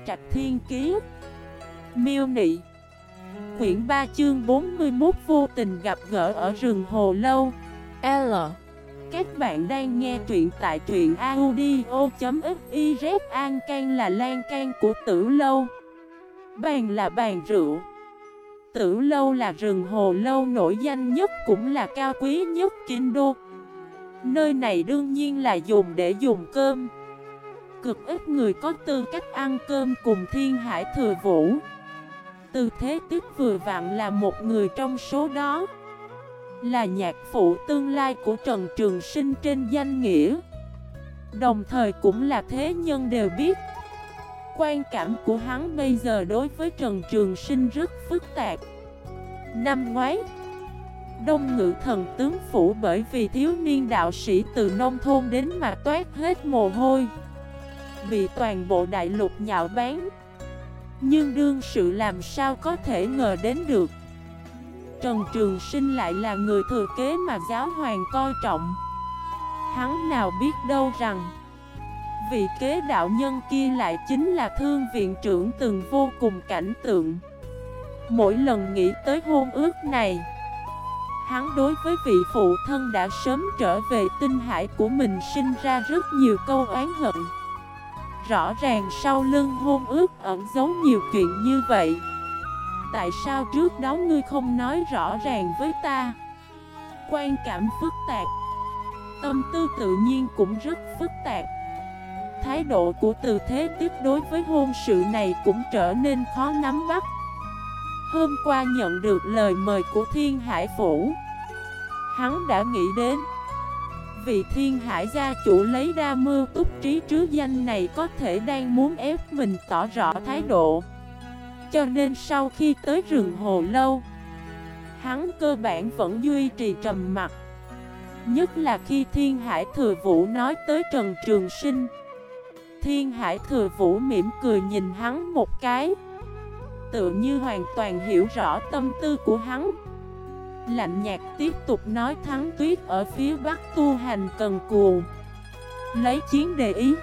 Trạch Thiên Kiế. Miêu Nị. Quyển 3 chương 41 vô tình gặp gỡ ở rừng Hồ Lâu. L. Các bạn đang nghe truyện tại truyện audio.xyz. An can là lan can của Tử Lâu, bàn là bàn rượu. Tử Lâu là rừng Hồ Lâu nổi danh nhất cũng là cao quý nhất kinh đô. Nơi này đương nhiên là dùng để dùng cơm. Cực ít người có tư cách ăn cơm cùng Thiên Hải Thừa Vũ. Từ Thế Tích vừa vặn là một người trong số đó, là nhạc phụ tương lai của Trần Trường Sinh trên danh nghĩa, đồng thời cũng là thế nhân đều biết. Quan cảm của hắn bây giờ đối với Trần Trường Sinh rất phức tạp. Năm ngoái, Đông Ngự Thần Tướng Phủ bởi vì thiếu niên đạo sĩ từ nông thôn đến mà toát hết mồ hôi, bị toàn bộ đại lục nhạo báng. Nhưng đương sự làm sao có thể ngờ đến được, Trần Trường Sinh lại là người thừa kế mà giáo hoàng coi trọng. Hắn nào biết đâu rằng vị kế đạo nhân kia lại chính là Thương viện trưởng từng vô cùng cảnh tượng. Mỗi lần nghĩ tới hôn ước này, hắn đối với vị phụ thân đã sớm trở về tinh hải của mình sinh ra rất nhiều câu oán hận. Rõ ràng sau lưng hôn ước ẩn giấu nhiều chuyện như vậy. Tại sao trước đó ngươi không nói rõ ràng với ta? Quan cảm phức tạp, tâm tư tự nhiên cũng rất phức tạp. Thái độ của Từ Thế Tích đối với hôn sự này cũng trở nên khó nắm bắt. Hôm qua nhận được lời mời của Thiên Hải Phủ, hắn đã nghĩ đến vị Thiên Hải gia chủ lấy ra mưu túc trí trứ danh này có thể đang muốn ép mình tỏ rõ thái độ. Cho nên sau khi tới rừng Hồ Lâu, hắn cơ bản vẫn duy trì trầm mặc. Nhất là khi Thiên Hải Thừa Vũ nói tới Trần Trường Sinh, Thiên Hải Thừa Vũ mỉm cười nhìn hắn một cái, tựa như hoàn toàn hiểu rõ tâm tư của hắn. Lạnh nhạt tiếp tục nói Thắng Tuyết ở phía Bắc tu hành cần cù, lấy chiến đề ý,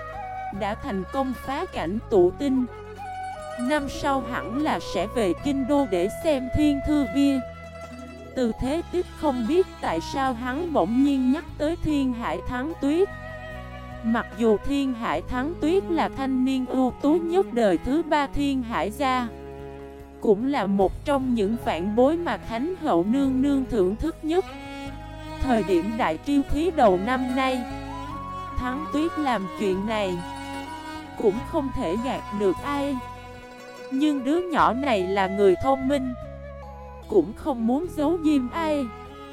đã thành công phá cảnh tụ tinh. Năm sau hẳn là sẽ về kinh đô để xem thiên thư bia. Từ Thế Tích không biết tại sao hắn bỗng nhiên nhắc tới Thiên Hải Thắng Tuyết. Mặc dù Thiên Hải Thắng Tuyết là thanh niên ưu tú nhất đời thứ ba Thiên Hải gia, cũng là một trong những vạn bối mà Thánh Hậu nương nương thưởng thức nhất. Thời điểm đại triêu thí đầu năm nay, Thắng Tuyết làm chuyện này cũng không thể gạt được ai. Nhưng đứa nhỏ này là người thông minh, cũng không muốn giấu diêm ai.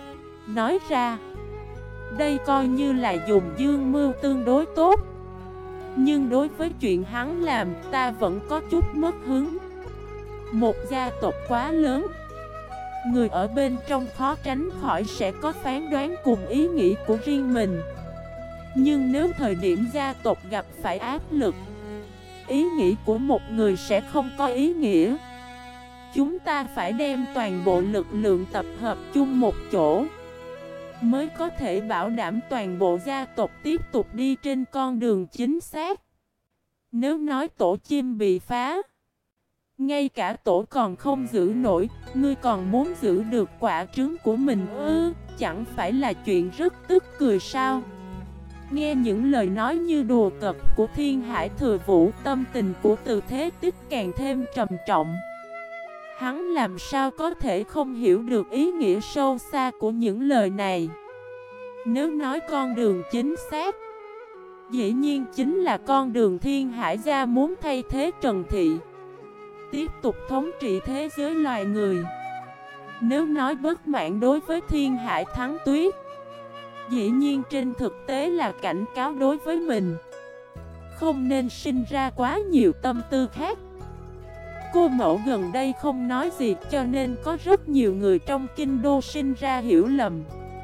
Nói ra, đây coi như là dùng dương mưu tương đối tốt. Nhưng đối với chuyện hắn làm, ta vẫn có chút mất hứng. Một gia tộc quá lớn, người ở bên trong khó tránh khỏi sẽ có phán đoán cùng ý nghĩ của riêng mình. Nhưng nếu thời điểm gia tộc gặp phải áp lực, ý nghĩ của một người sẽ không có ý nghĩa. Chúng ta phải đem toàn bộ lực lượng tập hợp chung một chỗ, mới có thể bảo đảm toàn bộ gia tộc tiếp tục đi trên con đường chính xác. Nếu nói tổ chim bị phá, ngay cả tổ còn không giữ nổi, ngươi còn muốn giữ được quả trứng của mình ư? Chẳng phải là chuyện rất tức cười sao? Nghe những lời nói như đùa cợt của Thiên Hải Thừa Vũ, tâm tình của Từ Thế Tích càng thêm trầm trọng. Hắn làm sao có thể không hiểu được ý nghĩa sâu xa của những lời này? Nếu nói con đường chính xác, dĩ nhiên chính là con đường Thiên Hải gia muốn thay thế Trần Thị, tiếp tục thống trị thế giới loài người. Nếu nói bất mãn đối với Thiên Hải Thắng Tuyết, dĩ nhiên trên thực tế là cảnh cáo đối với mình, không nên sinh ra quá nhiều tâm tư khác. Cô mẫu gần đây không nói gì cho nên có rất nhiều người trong kinh đô sinh ra hiểu lầm.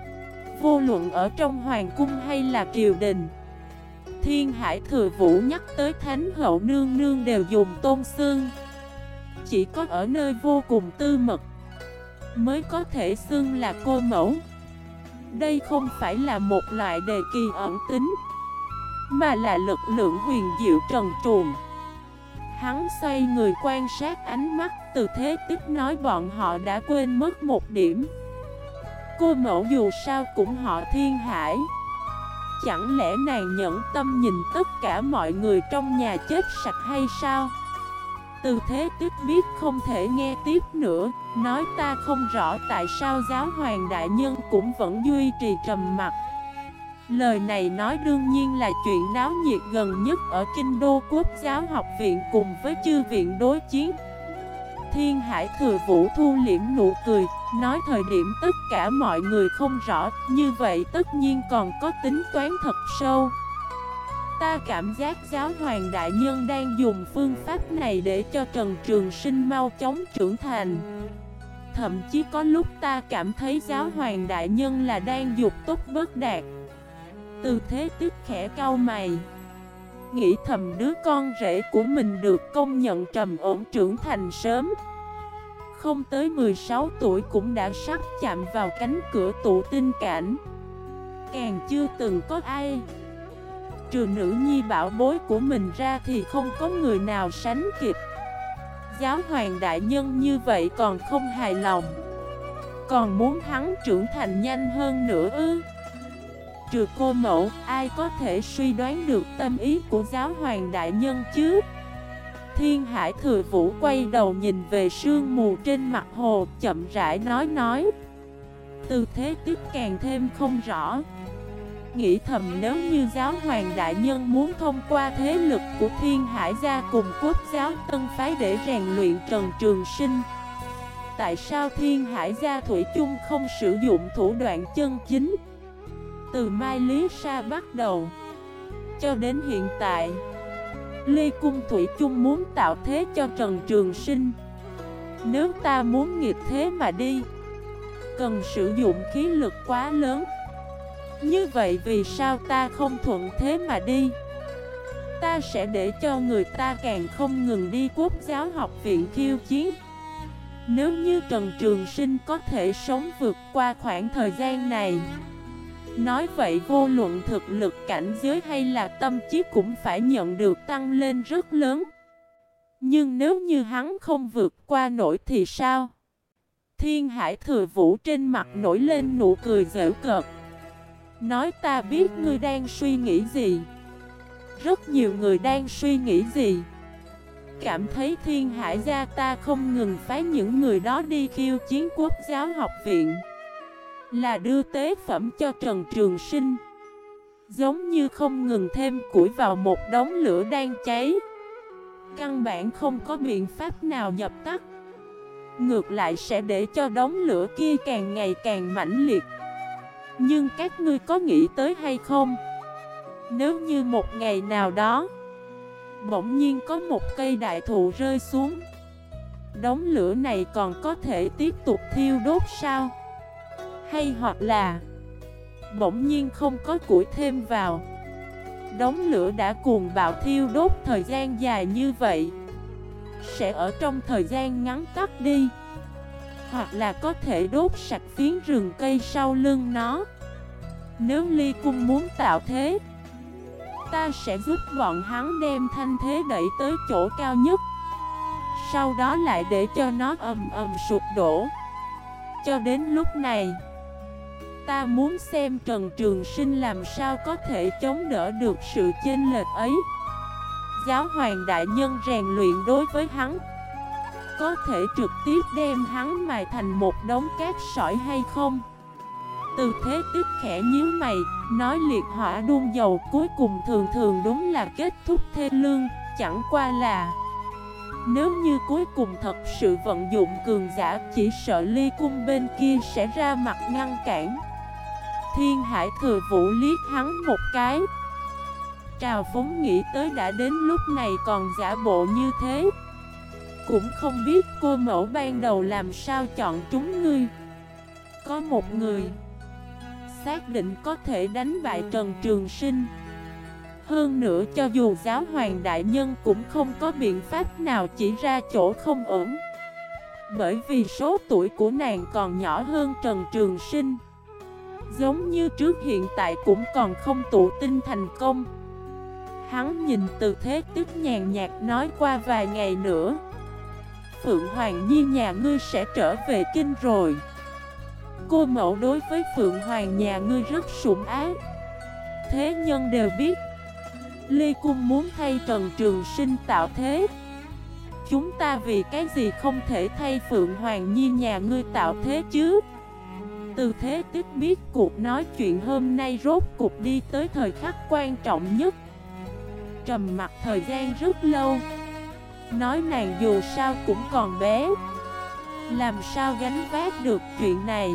Vô luận ở trong hoàng cung hay là triều đình, Thiên Hải Thừa Vũ nhắc tới Thánh Hậu nương nương đều dùng tôn xưng. Chỉ có ở nơi vô cùng tư mật mới có thể xưng là cô mẫu. Đây không phải là một loại đề kỳ ẩn tính, mà là lực lượng huyền diệu trần truồng. Hắn xoay người quan sát ánh mắt Từ Thế Tích nói bọn họ đã quên mất một điểm. Cô mẫu dù sao cũng họ Thiên Hải. Chẳng lẽ nàng nhẫn tâm nhìn tất cả mọi người trong nhà chết sạch hay sao? Từ Thế Tích biết không thể nghe tiếp nữa, nói ta không rõ tại sao giáo hoàng đại nhân cũng vẫn duy trì trầm mặc. Lời này nói đương nhiên là chuyện náo nhiệt gần nhất ở Kinh Đô Quốc giáo học viện cùng với chư viện đối chiến. Thiên Hải Thừa Vũ thu liễm nụ cười, nói thời điểm tất cả mọi người không rõ, như vậy tất nhiên còn có tính toán thật sâu. Ta cảm giác giáo hoàng đại nhân đang dùng phương pháp này để cho Trần Trường Sinh mau chóng trưởng thành. Thậm chí có lúc ta cảm thấy giáo hoàng đại nhân là đang dục tốt bất đạt. Từ Thế Tích khẽ cau mày, nghĩ thầm đứa con rể của mình được công nhận trầm ổn trưởng thành sớm. Không tới 16 tuổi cũng đã sắp chạm vào cánh cửa tụ tinh cảnh. Càng chưa từng có ai, trừ nữ nhi bảo bối của mình ra thì không có người nào sánh kịp. Giáo hoàng đại nhân như vậy còn không hài lòng, còn muốn hắn trưởng thành nhanh hơn nữa ư? Trừ cô mẫu, ai có thể suy đoán được tâm ý của giáo hoàng đại nhân chứ? Thiên Hải Thừa Vũ quay đầu nhìn về sương mù trên mặt hồ, chậm rãi nói. Từ Thế Tích càng thêm không rõ, nghĩ thầm nếu như giáo hoàng đại nhân muốn thông qua thế lực của Thiên Hải gia cùng Quốc giáo Tân Phái để rèn luyện Trần Trường Sinh, tại sao Thiên Hải gia thủy chung không sử dụng thủ đoạn chân chính? Từ Mai Lý Sa bắt đầu cho đến hiện tại, Lê Cung thủy chung muốn tạo thế cho Trần Trường Sinh. Nếu ta muốn nghịch thế mà đi, cần sử dụng khí lực quá lớn. Như vậy vì sao ta không thuận thế mà đi? Ta sẽ để cho người ta càng không ngừng đi Quốc giáo học viện khiêu chiến. Nếu như Trần Trường Sinh có thể sống vượt qua khoảng thời gian này, nói vậy vô luận thực lực cảnh giới hay là tâm trí cũng phải nhận được tăng lên rất lớn. Nhưng nếu như hắn không vượt qua nổi thì sao? Thiên Hải Thừa Vũ trên mặt nổi lên nụ cười giễu cợt, nói ta biết ngươi đang suy nghĩ gì. Rất nhiều người đang suy nghĩ gì? Cảm thấy Thiên Hải gia ta không ngừng phái những người đó đi khiêu chiến Quốc giáo học viện là đưa tế phẩm cho Trần Trường Sinh, giống như không ngừng thêm củi vào một đống lửa đang cháy. Căn bản không có biện pháp nào dập tắt, ngược lại sẽ để cho đống lửa kia càng ngày càng mãnh liệt. Nhưng các ngươi có nghĩ tới hay không? Nếu như một ngày nào đó bỗng nhiên có một cây đại thụ rơi xuống, đống lửa này còn có thể tiếp tục thiêu đốt sao? Hay hoặc là bỗng nhiên không có củi thêm vào, đống lửa đã cuồng bạo thiêu đốt thời gian dài như vậy, sẽ ở trong thời gian ngắn tắt đi. Hoặc là có thể đốt sạch phiến rừng cây sau lưng nó. Nếu Ly Cung muốn tạo thế, ta sẽ giúp bọn hắn đem thanh thế đẩy tới chỗ cao nhất, sau đó lại để cho nó ầm ầm sụp đổ. Cho đến lúc này, ta muốn xem Trần Trường Sinh làm sao có thể chống đỡ được sự chênh lệch ấy. Giáo hoàng đại nhân rèn luyện đối với hắn, có thể trực tiếp đem hắn mài thành một đống cát sỏi hay không? Từ Thế Tích khẽ nhíu mày, nói liệt hỏa đun dầu cuối cùng thường thường đúng là kết thúc thê lương. Chẳng qua là nếu như cuối cùng thật sự vận dụng cường giả, chỉ sợ Ly Cung bên kia sẽ ra mặt ngăn cản. Thiên Hải Thừa Vũ liếc hắn một cái, trào phúng nghĩ tới đã đến lúc này còn giả bộ như thế. Cũng không biết cô mẫu ban đầu làm sao chọn trúng ngươi. Có một người xác định có thể đánh bại Trần Trường Sinh. Hơn nữa cho dù giáo hoàng đại nhân cũng không có biện pháp nào chỉ ra chỗ không ổn. Bởi vì số tuổi của nàng còn nhỏ hơn Trần Trường Sinh, giống như trước hiện tại cũng còn không tụ tinh thành công. Hắn nhìn Từ Thế Tức nhàn nhạt nói qua vài ngày nữa Phượng Hoàng Nhi nhà ngươi sẽ trở về kinh rồi. Cô mẫu đối với Phượng Hoàng nhà ngươi rất sủng ái. Thế nhân đều biết Ly Cung muốn thay Trần Trường Sinh tạo thế. Chúng ta vì cái gì không thể thay Phượng Hoàng Nhi nhà ngươi tạo thế chứ? Từ Thế Tức biết cuộc nói chuyện hôm nay rốt cuộc đi tới thời khắc quan trọng nhất. Trầm mặc thời gian rất lâu. Nói nàng dù sao cũng còn bé, làm sao gánh vác được chuyện này,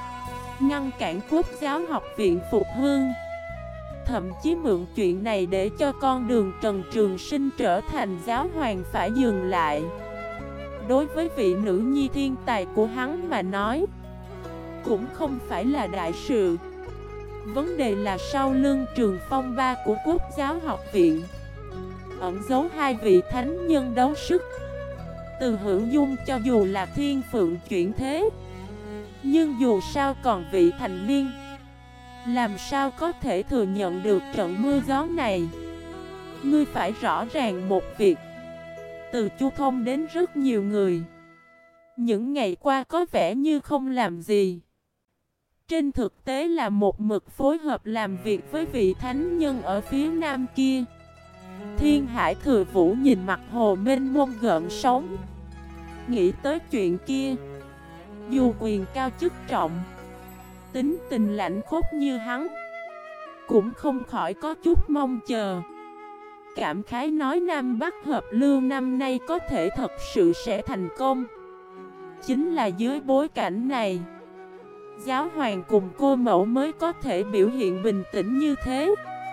ngăn cản Quốc giáo học viện phục hưng, thậm chí mượn chuyện này để cho con đường Trần Trường Sinh trở thành giáo hoàng phải dừng lại. Đối với vị nữ nhi thiên tài của hắn mà nói, cũng không phải là đại sự. Vấn đề là sau lưng trường phong ba của Quốc giáo học viện ẩn giấu hai vị thánh nhân đấu sức. Từ Hữu Dung cho dù là thiên phượng chuyển thế, nhưng dù sao còn vị thành niên, làm sao có thể thừa nhận được trận mưa gió này. Ngươi phải rõ ràng một việc, từ Chu Thông đến rất nhiều người, những ngày qua có vẻ như không làm gì, trên thực tế là một mực phối hợp làm việc với vị thánh nhân ở phía nam kia. Thiên Hải Thừa Vũ nhìn mặt hồ mênh mông gợn sóng, nghĩ tới chuyện kia. Dù quyền cao chức trọng, tính tình lạnh khốc như hắn, cũng không khỏi có chút mong chờ. Cảm khái nói Nam Bắc hợp lưu năm nay có thể thật sự sẽ thành công. Chính là dưới bối cảnh này, giáo hoàng cùng cô mẫu mới có thể biểu hiện bình tĩnh như thế.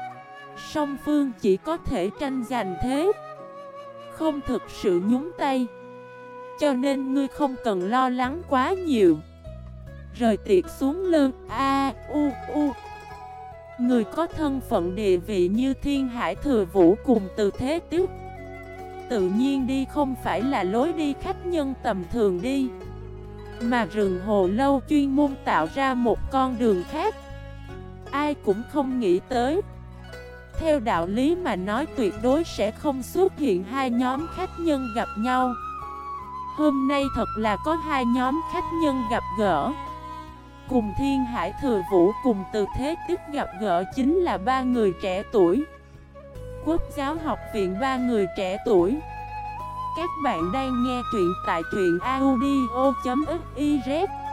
Song phương chỉ có thể tranh giành thế, không thực sự nhúng tay. Cho nên ngươi không cần lo lắng quá nhiều. Rời tiệc xuống lưng người có thân phận địa vị như Thiên Hải Thừa Vũ cùng Từ Thế Tức, tự nhiên đi không phải là lối đi khách nhân tầm thường đi, mà Rừng Hồ Lâu chuyên môn tạo ra một con đường khác. Ai cũng không nghĩ tới. Theo đạo lý mà nói tuyệt đối sẽ không xuất hiện hai nhóm khách nhân gặp nhau. Hôm nay thật là có hai nhóm khách nhân gặp gỡ. Cùng Thiên Hải Thừa Vũ cùng Từ Thế Tức gặp gỡ chính là ba người trẻ tuổi. Quốc giáo học viện ba người trẻ tuổi. Các bạn đang nghe truyện tại truyện audio.fif